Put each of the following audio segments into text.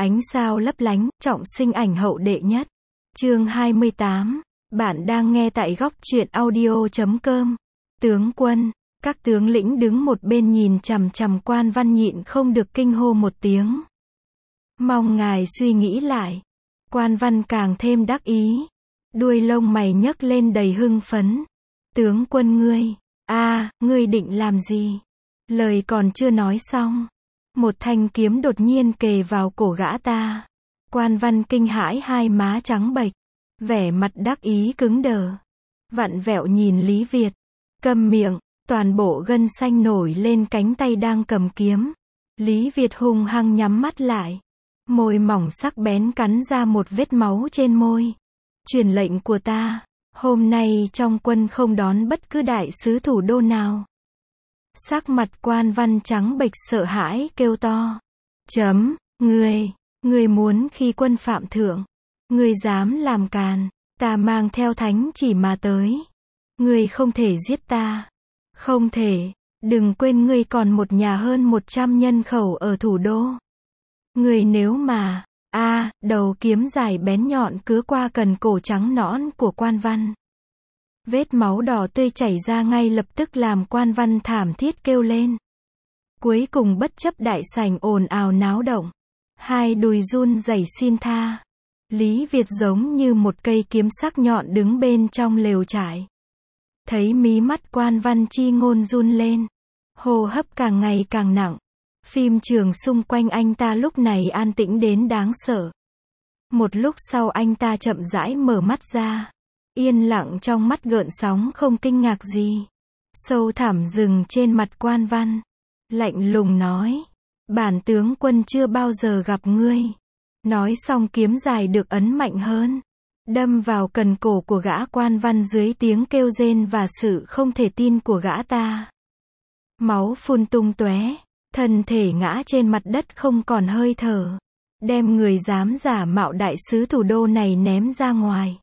Ánh sao lấp lánh, trọng sinh ảnh hậu đệ nhất. Chương 28. Bạn đang nghe tại góc truyện audio.com. Tướng quân, các tướng lĩnh đứng một bên nhìn chằm chằm Quan Văn nhịn không được kinh hô một tiếng. Mong ngài suy nghĩ lại. Quan Văn càng thêm đắc ý. Đuôi lông mày nhấc lên đầy hưng phấn. Tướng quân ngươi, ngươi định làm gì? Lời còn chưa nói xong. Một thanh kiếm đột nhiên kề vào cổ gã ta. Quan Văn kinh hãi, hai má trắng bệch, vẻ mặt đắc ý cứng đờ. Vặn vẹo nhìn Lý Việt. Câm miệng, toàn bộ gân xanh nổi lên cánh tay đang cầm kiếm. Lý Việt hung hăng nhắm mắt lại. Môi mỏng sắc bén cắn ra một vết máu trên môi. Truyền lệnh của ta, hôm nay trong quân không đón bất cứ đại sứ thủ đô nào. Sắc mặt Quan Văn trắng bệch sợ hãi kêu to. Ngươi muốn khi quân phạm thượng. Ngươi dám làm càn, ta mang theo thánh chỉ mà tới. Ngươi không thể giết ta. Không thể, đừng quên ngươi còn một nhà hơn 100 nhân khẩu ở thủ đô. Ngươi nếu mà, đầu kiếm dài bén nhọn cứa qua cần cổ trắng nõn của Quan Văn. Vết máu đỏ tươi chảy ra ngay lập tức làm Quan Văn thảm thiết kêu lên. Cuối cùng bất chấp đại sảnh ồn ào náo động, hai đùi run rẩy xin tha. Lý Việt giống như một cây kiếm sắc nhọn đứng bên trong lều trại. Thấy mí mắt Quan Văn chi ngôn run lên, hô hấp càng ngày càng nặng. Phim trường xung quanh anh ta lúc này an tĩnh đến đáng sợ. Một lúc sau anh ta chậm rãi mở mắt ra. Yên lặng trong mắt gợn sóng không kinh ngạc gì. Sâu thẳm dừng trên mặt Quan Văn. Lạnh lùng nói. Bản tướng quân chưa bao giờ gặp ngươi. Nói xong kiếm dài được ấn mạnh hơn. Đâm vào cần cổ của gã Quan Văn dưới tiếng kêu rên và sự không thể tin của gã ta. Máu phun tung tóe. Thân thể ngã trên mặt đất không còn hơi thở. Đem người dám giả mạo đại sứ thủ đô này ném ra ngoài.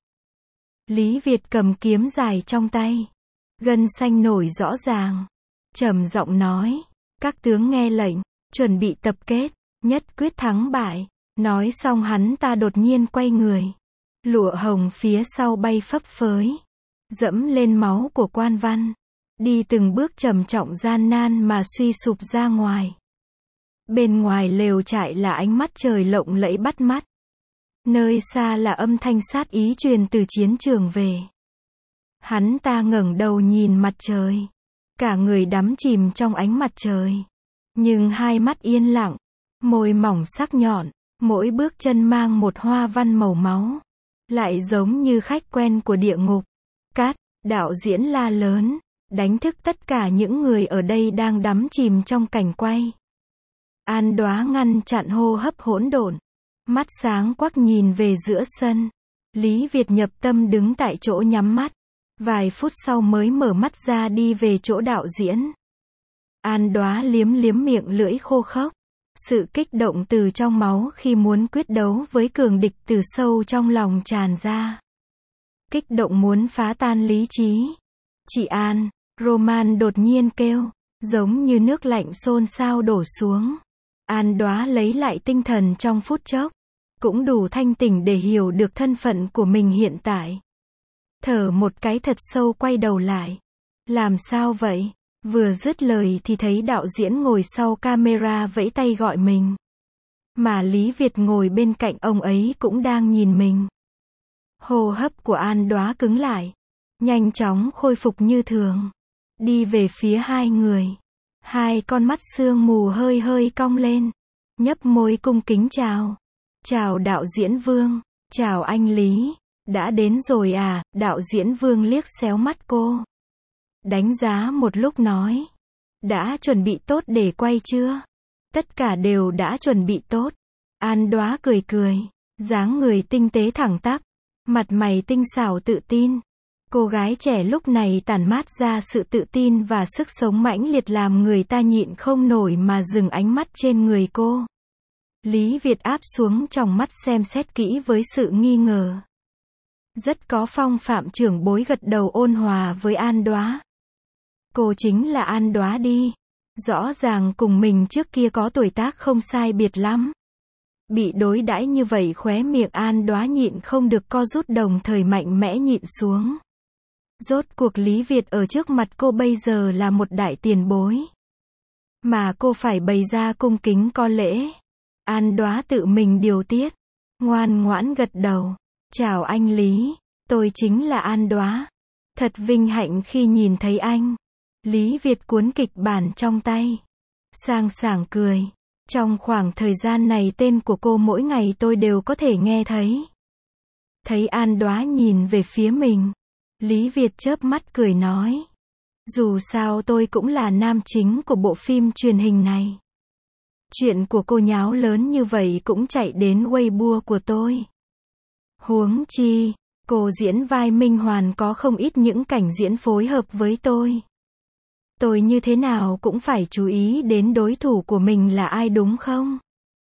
Lý Việt cầm kiếm dài trong tay. Gân xanh nổi rõ ràng. Trầm giọng nói. Các tướng nghe lệnh. Chuẩn bị tập kết. Nhất quyết thắng bại. Nói xong hắn ta đột nhiên quay người. Lụa hồng phía sau bay phấp phới. Dẫm lên máu của Quan Văn. Đi từng bước trầm trọng gian nan mà suy sụp ra ngoài. Bên ngoài lều trại là ánh mắt trời lộng lẫy bắt mắt. Nơi xa là âm thanh sát ý truyền từ chiến trường về. Hắn ta ngẩng đầu nhìn mặt trời. Cả người đắm chìm trong ánh mặt trời. Nhưng hai mắt yên lặng. Môi mỏng sắc nhọn. Mỗi bước chân mang một hoa văn màu máu. Lại giống như khách quen của địa ngục. Cát, đạo diễn la lớn. Đánh thức tất cả những người ở đây đang đắm chìm trong cảnh quay. An Đoá ngăn chặn hô hấp hỗn độn. Mắt sáng quắc nhìn về giữa sân. Lý Việt nhập tâm đứng tại chỗ nhắm mắt. Vài phút sau mới mở mắt ra đi về chỗ đạo diễn. An Đoá liếm liếm miệng lưỡi khô khốc. Sự kích động từ trong máu khi muốn quyết đấu với cường địch từ sâu trong lòng tràn ra. Kích động muốn phá tan lý trí. Chị An, Roman đột nhiên kêu. Giống như nước lạnh xôn xao đổ xuống. An Đoá lấy lại tinh thần trong phút chốc. Cũng đủ thanh tỉnh để hiểu được thân phận của mình hiện tại. Thở một cái thật sâu quay đầu lại. Làm sao vậy? Vừa dứt lời thì thấy đạo diễn ngồi sau camera vẫy tay gọi mình. Mà Lý Việt ngồi bên cạnh ông ấy cũng đang nhìn mình. Hô hấp của An Đoá cứng lại. Nhanh chóng khôi phục như thường. Đi về phía hai người. Hai con mắt sương mù hơi hơi cong lên. Nhấp môi cung kính chào. Chào đạo diễn Vương. Chào anh Lý. Đã đến rồi à? Đạo diễn Vương liếc xéo mắt cô. Đánh giá một lúc nói. Đã chuẩn bị tốt để quay chưa? Tất cả đều đã chuẩn bị tốt. An Đoá cười cười. Dáng người tinh tế thẳng tắp. Mặt mày tinh xảo tự tin. Cô gái trẻ lúc này tản mát ra sự tự tin và sức sống mãnh liệt làm người ta nhịn không nổi mà dừng ánh mắt trên người cô. Lý Việt áp xuống trong mắt xem xét kỹ với sự nghi ngờ. Rất có phong phạm trưởng bối gật đầu ôn hòa với An Đoá. Cô chính là An Đoá đi. Rõ ràng cùng mình trước kia có tuổi tác không sai biệt lắm. Bị đối đãi như vậy khóe miệng An Đóa nhịn không được co rút, đồng thời mạnh mẽ nhịn xuống. Rốt cuộc Lý Việt ở trước mặt cô bây giờ là một đại tiền bối. Mà cô phải bày ra cung kính có lễ. An Đóa tự mình điều tiết. Ngoan ngoãn gật đầu. Chào anh Lý. Tôi chính là An Đóa. Thật vinh hạnh khi nhìn thấy anh. Lý Việt cuốn kịch bản trong tay. Sang sảng cười. Trong khoảng thời gian này tên của cô mỗi ngày tôi đều có thể nghe thấy. Thấy An Đóa nhìn về phía mình. Lý Việt chớp mắt cười nói. Dù sao tôi cũng là nam chính của bộ phim truyền hình này. Chuyện của cô nháo lớn như vậy cũng chạy đến Weibo của tôi. Huống chi, cô diễn vai Minh Hoàn có không ít những cảnh diễn phối hợp với tôi. Tôi như thế nào cũng phải chú ý đến đối thủ của mình là ai đúng không?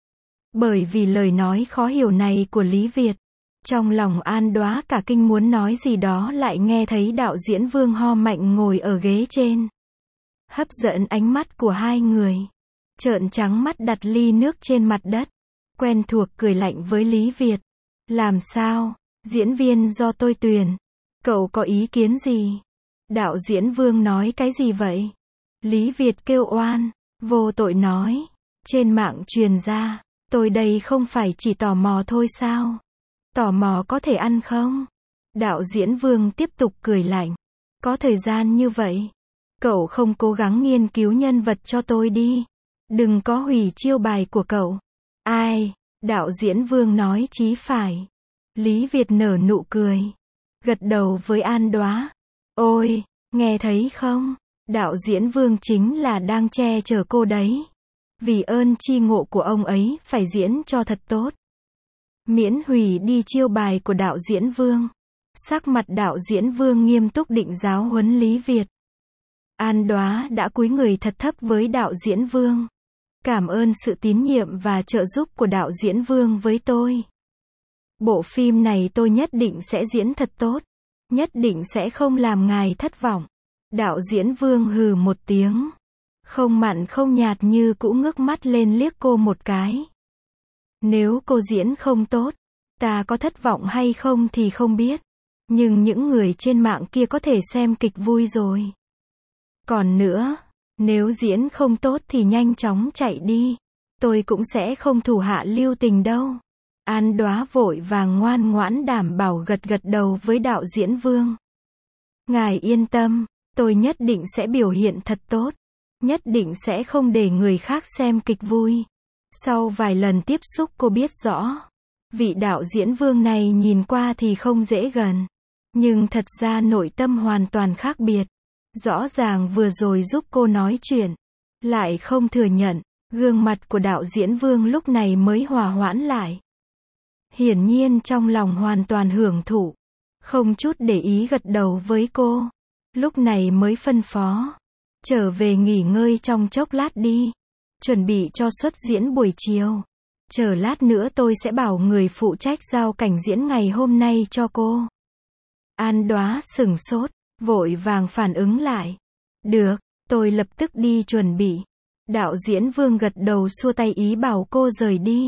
Bởi vì lời nói khó hiểu này của Lý Việt, trong lòng An Đóa cả kinh muốn nói gì đó lại nghe thấy đạo diễn Vương ho mạnh ngồi ở ghế trên. Hấp dẫn ánh mắt của hai người. Trợn trắng mắt đặt ly nước trên mặt đất. Quen thuộc cười lạnh với Lý Việt. Làm sao? Diễn viên do tôi tuyển. Cậu có ý kiến gì? Đạo diễn Vương nói cái gì vậy? Lý Việt kêu oan. Vô tội nói. Trên mạng truyền ra. Tôi đây không phải chỉ tò mò thôi sao? Tò mò có thể ăn không? Đạo diễn Vương tiếp tục cười lạnh. Có thời gian như vậy. Cậu không cố gắng nghiên cứu nhân vật cho tôi đi. Đừng có hủy chiêu bài của cậu. Ai? Đạo diễn Vương nói chí phải. Lý Việt nở nụ cười. Gật đầu với An Đóa. Ôi, nghe thấy không? Đạo diễn Vương chính là đang che chở cô đấy. Vì ơn chi ngộ của ông ấy phải diễn cho thật tốt. Miễn hủy đi chiêu bài của đạo diễn Vương. Sắc mặt đạo diễn Vương nghiêm túc định giáo huấn Lý Việt. An Đóa đã cúi người thật thấp với đạo diễn Vương. Cảm ơn sự tín nhiệm và trợ giúp của đạo diễn Vương với tôi. Bộ phim này tôi nhất định sẽ diễn thật tốt. Nhất định sẽ không làm ngài thất vọng. Đạo diễn Vương hừ một tiếng. Không mặn không nhạt như cũ ngước mắt lên liếc cô một cái. Nếu cô diễn không tốt, ta có thất vọng hay không thì không biết. Nhưng những người trên mạng kia có thể xem kịch vui rồi. Còn nữa, nếu diễn không tốt thì nhanh chóng chạy đi. Tôi cũng sẽ không thủ hạ lưu tình đâu. An Đóa vội vàng ngoan ngoãn đảm bảo gật gật đầu với đạo diễn Vương. Ngài yên tâm, tôi nhất định sẽ biểu hiện thật tốt. Nhất định sẽ không để người khác xem kịch vui. Sau vài lần tiếp xúc cô biết rõ. Vị đạo diễn Vương này nhìn qua thì không dễ gần. Nhưng thật ra nội tâm hoàn toàn khác biệt. Rõ ràng vừa rồi giúp cô nói chuyện. Lại không thừa nhận. Gương mặt của đạo diễn Vương lúc này mới hòa hoãn lại. Hiển nhiên trong lòng hoàn toàn hưởng thụ. Không chút để ý gật đầu với cô. Lúc này mới phân phó. Trở về nghỉ ngơi trong chốc lát đi. Chuẩn bị cho suất diễn buổi chiều. Chờ lát nữa tôi sẽ bảo người phụ trách giao cảnh diễn ngày hôm nay cho cô. An Đóa sửng sốt, vội vàng phản ứng lại. Được, tôi lập tức đi chuẩn bị. Đạo diễn Vương gật đầu xua tay ý bảo cô rời đi.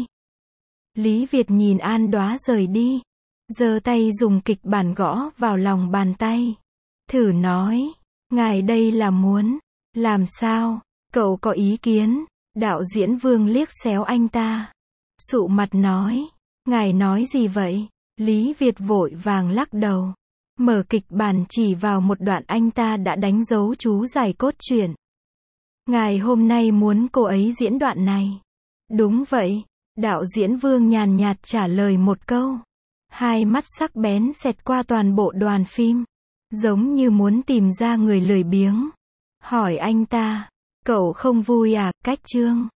Lý Việt nhìn An Đóa rời đi. Giơ tay dùng kịch bản gõ vào lòng bàn tay. Thử nói, ngài đây là muốn làm sao? Cậu có ý kiến? Đạo diễn Vương liếc xéo anh ta. Sụ mặt nói, ngài nói gì vậy? Lý Việt vội vàng lắc đầu. Mở kịch bản chỉ vào một đoạn anh ta đã đánh dấu chú giải cốt truyện. Ngài hôm nay muốn cô ấy diễn đoạn này. Đúng vậy. Đạo diễn Vương nhàn nhạt trả lời một câu. Hai mắt sắc bén xẹt qua toàn bộ đoàn phim. Giống như muốn tìm ra người lười biếng. Hỏi anh ta, cậu không vui à? Cách chương.